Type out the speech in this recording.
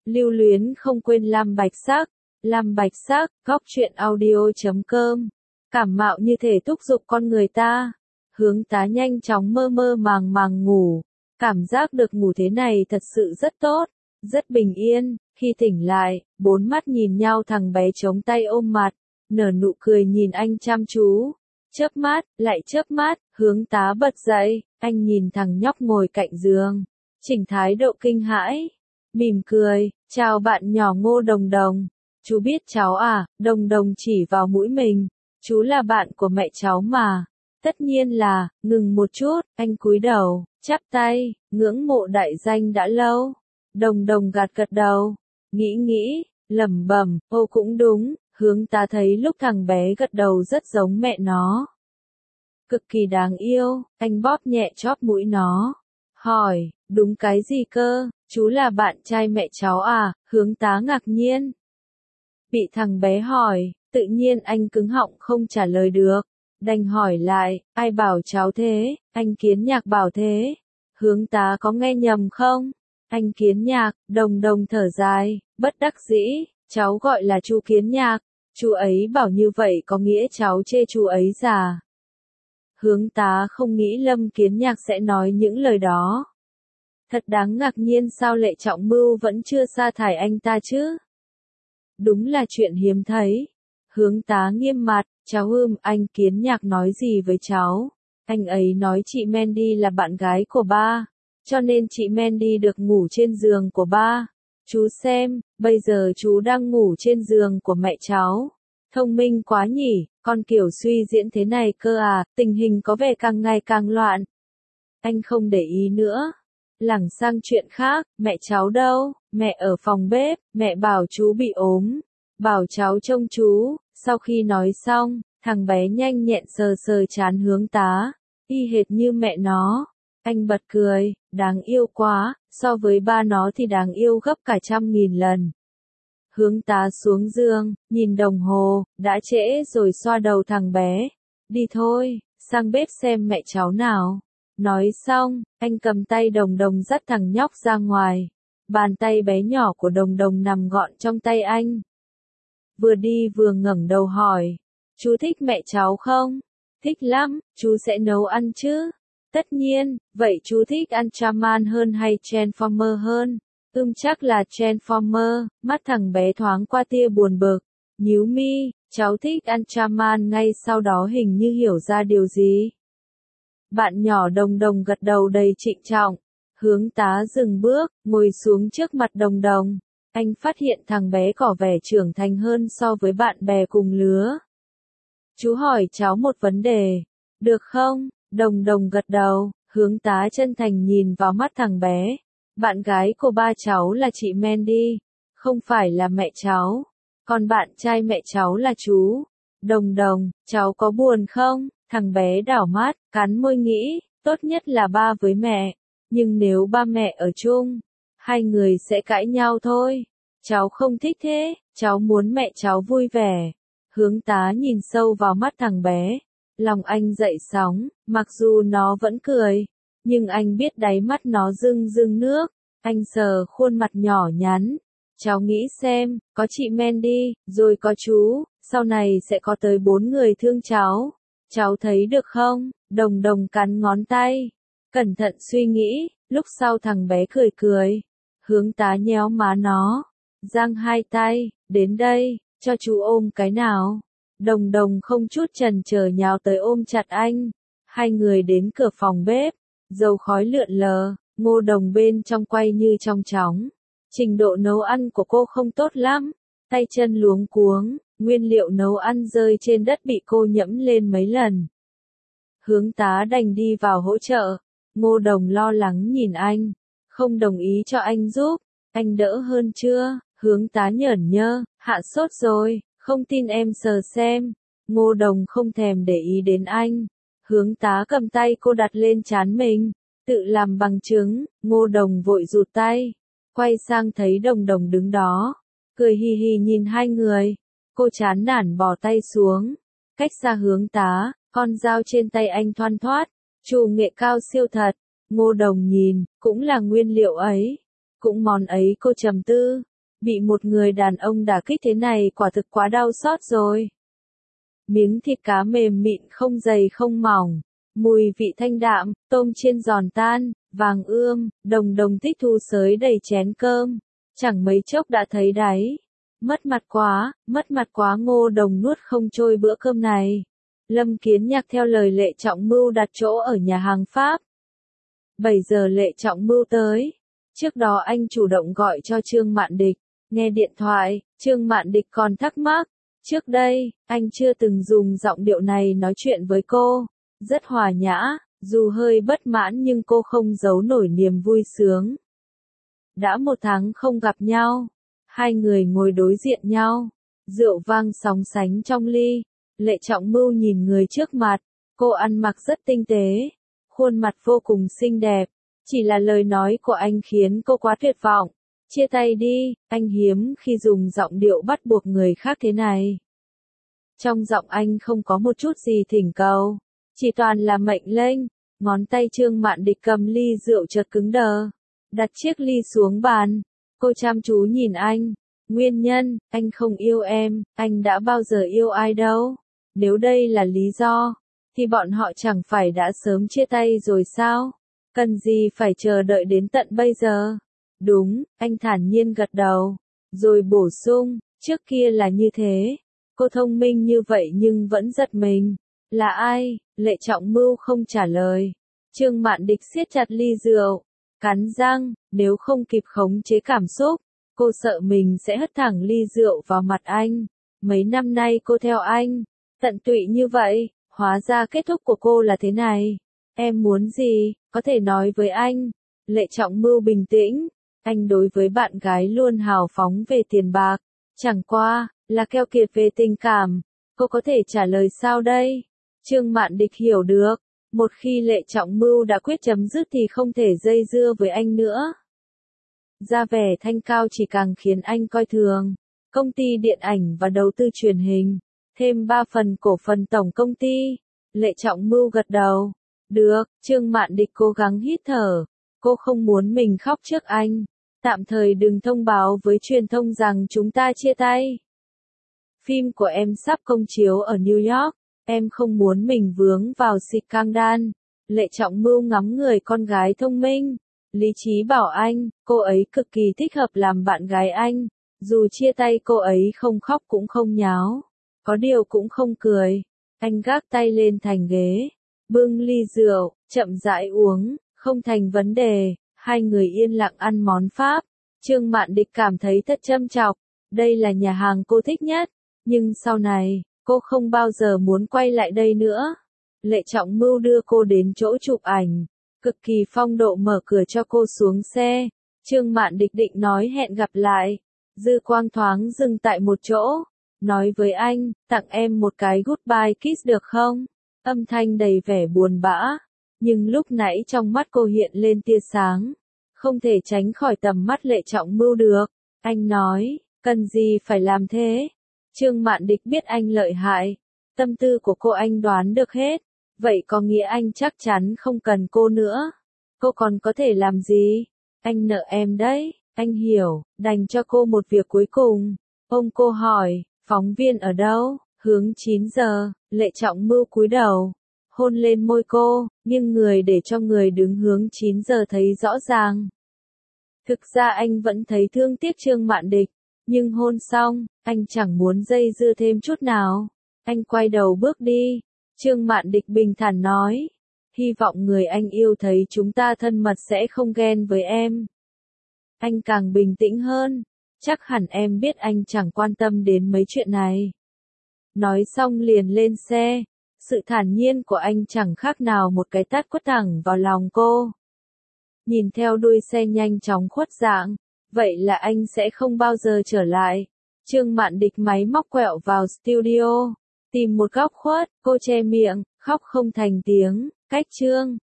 Lưu luyến không quên Lam Bạch Sắc, góc truyện audio.com. Cảm mạo như thể thúc giục con người ta. Hướng tá nhanh chóng mơ mơ màng màng ngủ. Cảm giác được ngủ thế này thật sự rất tốt, rất bình yên. Khi tỉnh lại, bốn mắt nhìn nhau, thằng bé chống tay ôm mặt, nở nụ cười nhìn anh chăm chú. Chớp mắt, lại chớp mắt, Hướng tá bật dậy, anh nhìn thằng nhóc ngồi cạnh giường, chỉnh thái độ kinh hãi, mỉm cười, chào bạn nhỏ Ngô Đồng Đồng. Chú biết cháu à? Đồng Đồng chỉ vào mũi mình, chú là bạn của mẹ cháu mà. Tất nhiên là, ngừng một chút, anh cúi đầu, chắp tay, ngưỡng mộ đại danh đã lâu. Đồng Đồng gật gật đầu, nghĩ, lẩm bẩm, ô cũng đúng. Hướng tá thấy lúc thằng bé gật đầu rất giống mẹ nó. Cực kỳ đáng yêu, anh bóp nhẹ chóp mũi nó. Hỏi, đúng cái gì cơ, chú là bạn trai mẹ cháu à? Hướng tá ngạc nhiên. Bị thằng bé hỏi, tự nhiên anh cứng họng không trả lời được. Đành hỏi lại, ai bảo cháu thế? Anh Kiến Nhạc bảo thế. Hướng tá có nghe nhầm không? Anh Kiến Nhạc. Đồng Đồng thở dài, bất đắc dĩ, cháu gọi là chú Kiến Nhạc. Chú ấy bảo như vậy có nghĩa cháu chê chú ấy già. Hướng tá không nghĩ Lâm Kiến Nhạc sẽ nói những lời đó. Thật đáng ngạc nhiên, sao Lệ Trọng Mưu vẫn chưa sa thải anh ta chứ? Đúng là chuyện hiếm thấy. Hướng tá nghiêm mặt, cháu anh Kiến Nhạc nói gì với cháu? Anh ấy nói chị Mandy là bạn gái của ba, cho nên chị Mandy được ngủ trên giường của ba. Chú xem, bây giờ chú đang ngủ trên giường của mẹ cháu. Thông minh quá nhỉ, con kiểu suy diễn thế này cơ à, tình hình có vẻ càng ngày càng loạn. Anh không để ý nữa. Lảng sang chuyện khác, mẹ cháu đâu? Mẹ ở phòng bếp, mẹ bảo chú bị ốm, bảo cháu trông chú. Sau khi nói xong, thằng bé nhanh nhẹn sờ sờ trán Hướng tá, y hệt như mẹ nó. Anh bật cười, đáng yêu quá, so với ba nó thì đáng yêu gấp cả 100.000 lần. Hướng tá xuống giường, nhìn đồng hồ, đã trễ rồi, xoa đầu thằng bé. Đi thôi, sang bếp xem mẹ cháu nào. Nói xong, anh cầm tay Đồng Đồng dắt thằng nhóc ra ngoài. Bàn tay bé nhỏ của Đồng Đồng nằm gọn trong tay anh. Vừa đi vừa ngẩng đầu hỏi, chú thích mẹ cháu không? Thích lắm, chú sẽ nấu ăn chứ? Tất nhiên, vậy chú thích Ultraman hơn hay Transformer hơn? Chắc là Transformer. Mắt thằng bé thoáng qua tia buồn bực, nhíu mi, cháu thích Ultraman. Ngay sau đó hình như hiểu ra điều gì. Bạn nhỏ Đồng Đồng gật đầu đầy trịnh trọng. Hướng tá dừng bước, ngồi xuống trước mặt Đồng Đồng. Anh phát hiện thằng bé có vẻ trưởng thành hơn so với bạn bè cùng lứa. Chú hỏi cháu một vấn đề, được không? Đồng Đồng gật đầu. Hướng tá chân thành nhìn vào mắt thằng bé. Bạn gái của ba cháu là chị Mandy, không phải là mẹ cháu. Còn bạn trai mẹ cháu là chú. Đồng Đồng, cháu có buồn không? Thằng bé đảo mắt, cắn môi nghĩ, tốt nhất là ba với mẹ. Nhưng nếu ba mẹ ở chung, hai người sẽ cãi nhau thôi. Cháu không thích thế, cháu muốn mẹ cháu vui vẻ. Hướng tá nhìn sâu vào mắt thằng bé. Lòng anh dậy sóng, mặc dù nó vẫn cười, nhưng anh biết đáy mắt nó rưng rưng nước. Anh sờ khuôn mặt nhỏ nhắn. Cháu nghĩ xem, có chị Mandy, rồi có chú, sau này sẽ có tới 4 người thương cháu. Cháu thấy được không? Đồng Đồng cắn ngón tay, cẩn thận suy nghĩ. Lúc sau thằng bé cười cười. Hướng tá nhéo má nó, giang hai tay, đến đây, cho chú ôm cái nào. Đồng Đồng không chút chần chờ nhào tới ôm chặt anh. Hai người đến cửa phòng bếp, dầu khói lượn lờ, Ngô Đồng bên trong quay như trong chóng. Trình độ nấu ăn của cô không tốt lắm, tay chân luống cuống, nguyên liệu nấu ăn rơi trên đất bị cô nhẫm lên mấy lần. Hướng tá đành đi vào hỗ trợ. Ngô Đồng lo lắng nhìn anh, không đồng ý cho anh giúp. Anh đỡ hơn chưa? Hướng tá nhởn nhơ, hạ sốt rồi, không tin em sờ xem. Ngô Đồng không thèm để ý đến anh. Hướng tá cầm tay cô đặt lên trán mình, tự làm bằng chứng. Ngô Đồng vội rụt tay, quay sang thấy Đồng Đồng đứng đó, cười hì hì nhìn hai người. Cô chán nản bỏ tay xuống, cách xa Hướng tá. Con dao trên tay anh thoăn thoắt, chủ nghệ cao siêu thật. Ngô Đồng nhìn, cũng là nguyên liệu ấy, cũng món ấy. Cô trầm tư, Bị một người đàn ông đả kích thế này quả thực quá đau xót rồi. Miếng thịt cá mềm mịn không dày không mỏng, mùi vị thanh đạm, tôm chiên giòn tan, vàng ươm, đồng đồng tích thu xới đầy chén cơm. Chẳng mấy chốc đã thấy đáy. Mất mặt quá, Ngô Đồng nuốt không trôi bữa cơm này. Lâm Kiến Nhạc theo lời Lệ Trọng Mưu đặt chỗ ở nhà hàng Pháp. 7 giờ Lệ Trọng Mưu tới. Trước đó anh chủ động gọi cho Trương Mạn Địch. Nghe điện thoại, Trương Mạn Địch còn thắc mắc. Trước đây, anh chưa từng dùng giọng điệu này nói chuyện với cô. Rất hòa nhã, dù hơi bất mãn nhưng cô không giấu nổi niềm vui sướng. Đã 1 tháng không gặp nhau. Hai người ngồi đối diện nhau. Rượu vang sóng sánh trong ly. Lệ Trọng Mưu nhìn người trước mặt. Cô ăn mặc rất tinh tế. Khuôn mặt vô cùng xinh đẹp. Chỉ là lời nói của anh khiến cô quá tuyệt vọng. Chia tay đi, anh hiếm khi dùng giọng điệu bắt buộc người khác thế này. Trong giọng anh không có một chút gì thỉnh cầu. Chỉ toàn là mệnh lệnh. Ngón tay Trương Mạn Địch cầm ly rượu chợt cứng đờ. Đặt chiếc ly xuống bàn. Cô chăm chú nhìn anh. Nguyên nhân, anh không yêu em, anh đã bao giờ yêu ai đâu. Nếu đây là lý do, thì bọn họ chẳng phải đã sớm chia tay rồi sao? Cần gì phải chờ đợi đến tận bây giờ? Đúng, anh thản nhiên gật đầu. Rồi bổ sung, trước kia là như thế. Cô thông minh như vậy nhưng vẫn giật mình. Là ai? Lệ Trọng Mưu không trả lời. Trương Mạn Địch siết chặt ly rượu. Cắn răng, nếu không kịp khống chế cảm xúc, cô sợ mình sẽ hất thẳng ly rượu vào mặt anh. Mấy năm nay cô theo anh, tận tụy như vậy, hóa ra kết thúc của cô là thế này. Em muốn gì, có thể nói với anh. Lệ Trọng Mưu bình tĩnh, anh đối với bạn gái luôn hào phóng về tiền bạc, chẳng qua, là keo kiệt về tình cảm. Cô có thể trả lời sao đây? Trương Mạn Địch hiểu được. Một khi Lệ Trọng Mưu đã quyết chấm dứt thì không thể dây dưa với anh nữa. Ra vẻ thanh cao chỉ càng khiến anh coi thường. Công ty điện ảnh và đầu tư truyền hình. Thêm 3 phần cổ phần tổng công ty. Lệ Trọng Mưu gật đầu. Được, Trương Mạn Địch cố gắng hít thở. Cô không muốn mình khóc trước anh. Tạm thời đừng thông báo với truyền thông rằng chúng ta chia tay. Phim của em sắp công chiếu ở New York. Em không muốn mình vướng vào scandal. Lệ Trọng Mưu ngắm người con gái thông minh. Lý trí bảo anh, cô ấy cực kỳ thích hợp làm bạn gái anh. Dù chia tay cô ấy không khóc cũng không nháo. Có điều cũng không cười. Anh gác tay lên thành ghế. Bưng ly rượu, chậm rãi uống, không thành vấn đề. Hai người yên lặng ăn món Pháp. Trương Mạn Địch cảm thấy thật châm chọc. Đây là nhà hàng cô thích nhất. Nhưng sau này, cô không bao giờ muốn quay lại đây nữa. Lệ Trọng Mưu đưa cô đến chỗ chụp ảnh. Cực kỳ phong độ mở cửa cho cô xuống xe. Trương Mạn Địch định nói hẹn gặp lại. Dư quang thoáng dừng tại một chỗ. Nói với anh, tặng em một cái goodbye kiss được không? Âm thanh đầy vẻ buồn bã. Nhưng lúc nãy trong mắt cô hiện lên tia sáng. Không thể tránh khỏi tầm mắt Lệ Trọng Mưu được. Anh nói, cần gì phải làm thế? Trương Mạn Địch biết anh lợi hại. Tâm tư của cô anh đoán được hết. Vậy có nghĩa anh chắc chắn không cần cô nữa. Cô còn có thể làm gì? Anh nợ em đấy. Anh hiểu, đành cho cô một việc cuối cùng. Ông cô hỏi, phóng viên ở đâu? Hướng 9 giờ, Lệ Trọng Mưu cúi đầu. Hôn lên môi cô, nhưng người để cho người đứng hướng 9 giờ thấy rõ ràng. Thực ra anh vẫn thấy thương tiếc Trương Mạn Địch. Nhưng hôn xong, anh chẳng muốn dây dưa thêm chút nào. Anh quay đầu bước đi. Trương Mạn Địch bình thản nói. Hy vọng người anh yêu thấy chúng ta thân mật sẽ không ghen với em. Anh càng bình tĩnh hơn. Chắc hẳn em biết anh chẳng quan tâm đến mấy chuyện này. Nói xong liền lên xe. Sự thản nhiên của anh chẳng khác nào một cái tát quất thẳng vào lòng cô. Nhìn theo đuôi xe nhanh chóng khuất dạng. Vậy là anh sẽ không bao giờ trở lại. Trương Mạn Địch máy móc quẹo vào studio. Tìm một góc khuất, cô che miệng, khóc không thành tiếng. Cách Trương